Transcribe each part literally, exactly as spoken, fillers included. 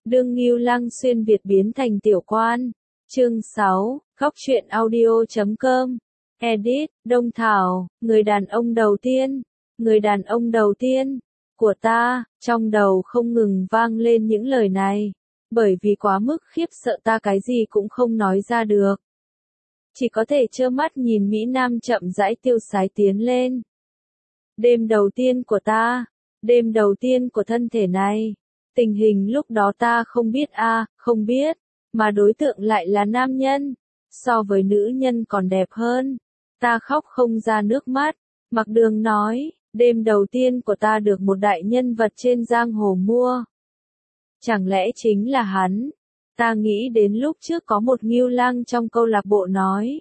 Đương Ngưu Lăng xuyên Việt biến thành tiểu quan. Chương sáu, Góc truyện audio chấm com. Edit, Đông Thảo, người đàn ông đầu tiên, người đàn ông đầu tiên của ta, trong đầu không ngừng vang lên những lời này, bởi vì quá mức khiếp sợ ta cái gì cũng không nói ra được. Chỉ có thể trơ mắt nhìn Mỹ Nam chậm rãi tiêu sái tiến lên. Đêm đầu tiên của ta, đêm đầu tiên của thân thể này. Tình hình lúc đó ta không biết a, à, không biết, mà đối tượng lại là nam nhân, so với nữ nhân còn đẹp hơn. Ta khóc không ra nước mắt. Mặc Đường nói, đêm đầu tiên của ta được một đại nhân vật trên giang hồ mua. Chẳng lẽ chính là hắn? Ta nghĩ đến lúc trước có một Ngưu Lăng trong câu lạc bộ nói.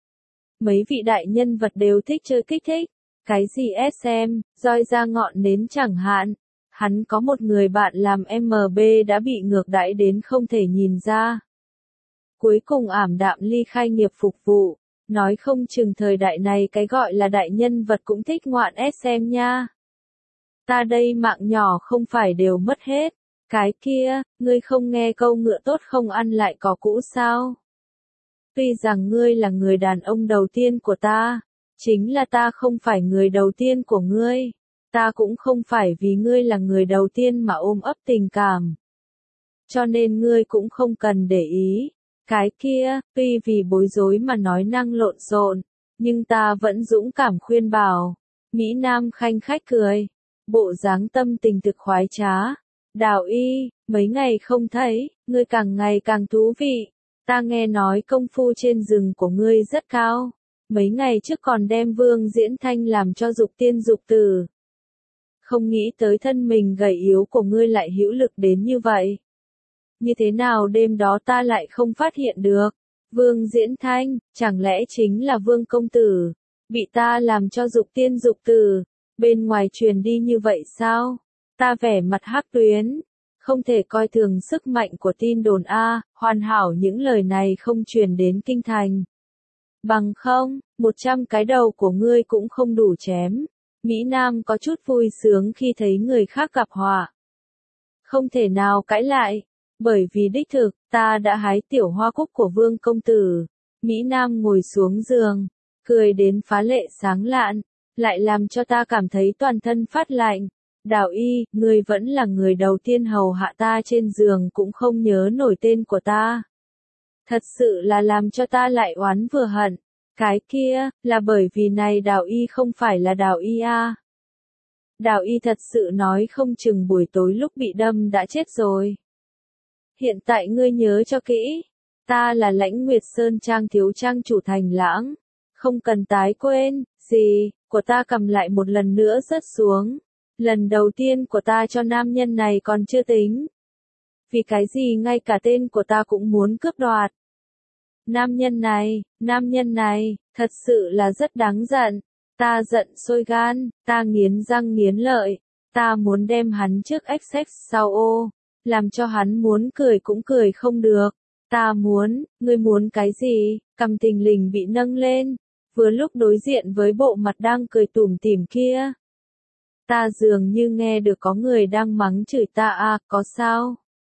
Mấy vị đại nhân vật đều thích chơi kích thích. Cái gì ét em, roi ra ngọn nến chẳng hạn. Hắn có một người bạn làm em bê đã bị ngược đãi đến không thể nhìn ra. Cuối cùng ảm đạm ly khai nghiệp phục vụ. Nói không chừng thời đại này cái gọi là đại nhân vật cũng thích ngoạn ét em nha. Ta đây mạng nhỏ không phải đều mất hết. Cái kia, ngươi không nghe câu ngựa tốt không ăn lại cỏ cũ sao? Tuy rằng ngươi là người đàn ông đầu tiên của ta, chính là ta không phải người đầu tiên của ngươi. Ta cũng không phải vì ngươi là người đầu tiên mà ôm ấp tình cảm. Cho nên ngươi cũng không cần để ý. Cái kia, tuy vì bối rối mà nói năng lộn xộn, nhưng ta vẫn dũng cảm khuyên bảo. Mỹ Nam khanh khách cười. Bộ dáng tâm tình thực khoái trá. Đào Y, mấy ngày không thấy, ngươi càng ngày càng thú vị. Ta nghe nói công phu trên rừng của ngươi rất cao. Mấy ngày trước còn đem Vương Diễn Thanh làm cho dục tiên dục tử. Không nghĩ tới thân mình gầy yếu của ngươi lại hữu lực đến như vậy. Như thế nào đêm đó ta lại không phát hiện được? Vương Diễn Thanh, chẳng lẽ chính là Vương Công Tử, bị ta làm cho dục tiên dục tử, bên ngoài truyền đi như vậy sao? Ta vẻ mặt hắc tuyến, không thể coi thường sức mạnh của tin đồn A, hoàn hảo những lời này không truyền đến kinh thành. Bằng không, một trăm cái đầu của ngươi cũng không đủ chém. Mỹ Nam có chút vui sướng khi thấy người khác gặp họa. Không thể nào cãi lại, bởi vì đích thực, ta đã hái tiểu hoa cúc của Vương Công Tử. Mỹ Nam ngồi xuống giường, cười đến phá lệ sáng lạn, lại làm cho ta cảm thấy toàn thân phát lạnh. Đào Y, ngươi vẫn là người đầu tiên hầu hạ ta trên giường cũng không nhớ nổi tên của ta. Thật sự là làm cho ta lại oán vừa hận. Cái kia, là bởi vì này Đào Y không phải là Đào Y a. Đào Y thật sự nói không chừng buổi tối lúc bị đâm đã chết rồi. Hiện tại ngươi nhớ cho kỹ, ta là Lãnh Nguyệt Sơn Trang thiếu trang chủ Thành Lãng, không cần tái quên, gì, của ta cầm lại một lần nữa rớt xuống. Lần đầu tiên của ta cho nam nhân này còn chưa tính. Vì cái gì ngay cả tên của ta cũng muốn cướp đoạt. Nam nhân này, nam nhân này, thật sự là rất đáng giận. Ta giận sôi gan, ta nghiến răng nghiến lợi, ta muốn đem hắn trước ích xách sau ô, làm cho hắn muốn cười cũng cười không được. Ta muốn, ngươi muốn cái gì? Cầm Tình Lình bị nâng lên, vừa lúc đối diện với bộ mặt đang cười tủm tỉm kia. Ta dường như nghe được có người đang mắng chửi ta à, có sao?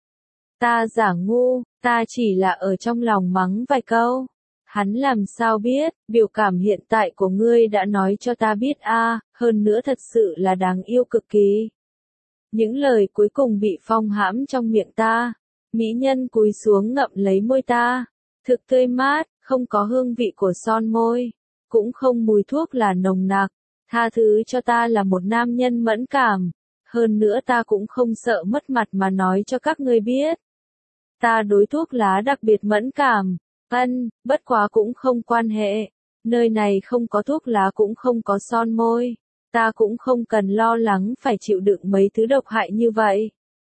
Ta giả ngu, ta chỉ là ở trong lòng mắng vài câu. Hắn làm sao biết, biểu cảm hiện tại của ngươi đã nói cho ta biết a, à, hơn nữa thật sự là đáng yêu cực kỳ. Những lời cuối cùng bị phong hãm trong miệng ta. Mỹ nhân cúi xuống ngậm lấy môi ta. Thực tươi mát, không có hương vị của son môi, cũng không mùi thuốc là nồng nặc. Tha thứ cho ta là một nam nhân mẫn cảm. Hơn nữa ta cũng không sợ mất mặt mà nói cho các ngươi biết. Ta đối thuốc lá đặc biệt mẫn cảm. Ân, bất quá cũng không quan hệ. Nơi này không có thuốc lá cũng không có son môi. Ta cũng không cần lo lắng phải chịu đựng mấy thứ độc hại như vậy.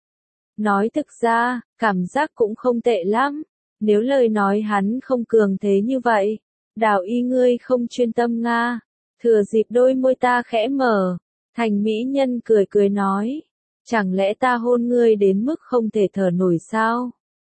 Nói thực ra, cảm giác cũng không tệ lắm. Nếu lời nói hắn không cường thế như vậy. Đào Y ngươi không chuyên tâm nga. Thừa dịp đôi môi ta khẽ mở. Thành mỹ nhân cười cười nói. Chẳng lẽ ta hôn ngươi đến mức không thể thở nổi sao?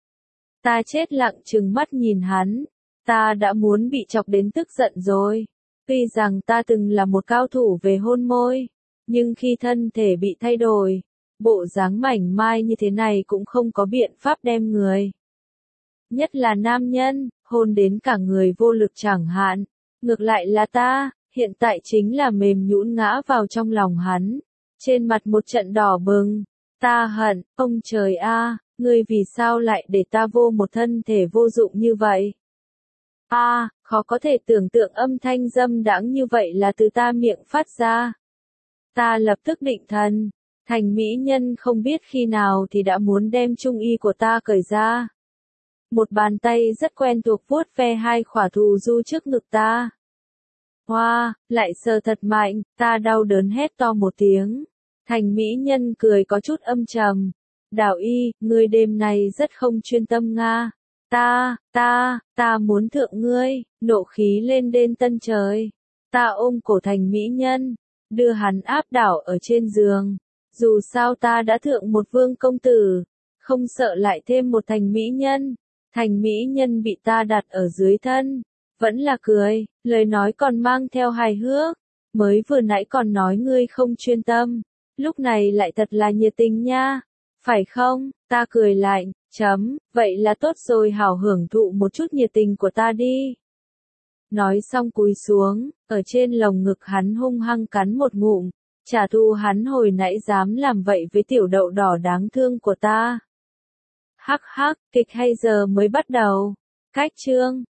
Ta chết lặng trừng mắt nhìn hắn. Ta đã muốn bị chọc đến tức giận rồi. Tuy rằng ta từng là một cao thủ về hôn môi, nhưng khi thân thể bị thay đổi, bộ dáng mảnh mai như thế này cũng không có biện pháp đem người. Nhất là nam nhân, hôn đến cả người vô lực chẳng hạn. Ngược lại là ta, hiện tại chính là mềm nhũn ngã vào trong lòng hắn. Trên mặt một trận đỏ bừng. Ta hận, ông trời a, ngươi vì sao lại để ta vô một thân thể vô dụng như vậy? A, khó có thể tưởng tượng âm thanh dâm đãng như vậy là từ ta miệng phát ra. Ta lập tức định thần, thành mỹ nhân không biết khi nào thì đã muốn đem trung y của ta cởi ra. Một bàn tay rất quen thuộc vuốt ve hai khỏa thù du trước ngực ta. Hoa, lại sờ thật mạnh, ta đau đớn hét to một tiếng. Thành mỹ nhân cười có chút âm trầm. Đào y, ngươi đêm nay rất không chuyên tâm nga. Ta, ta, ta muốn thượng ngươi, nộ khí lên đên tân trời. Ta ôm cổ thành mỹ nhân, đưa hắn áp đảo ở trên giường. Dù sao ta đã thượng một vương công tử, không sợ lại thêm một thành mỹ nhân. Thành mỹ nhân bị ta đặt ở dưới thân, vẫn là cười, lời nói còn mang theo hài hước. Mới vừa nãy còn nói ngươi không chuyên tâm, lúc này lại thật là nhiệt tình nha. Phải không? Ta cười lạnh, chấm, vậy là tốt rồi, hảo hưởng thụ một chút nhiệt tình của ta đi. Nói xong cúi xuống, ở trên lồng ngực hắn hung hăng cắn một ngụm, trả thù hắn hồi nãy dám làm vậy với tiểu đậu đỏ đáng thương của ta. Hắc hắc, kịch hay giờ mới bắt đầu. Cách chương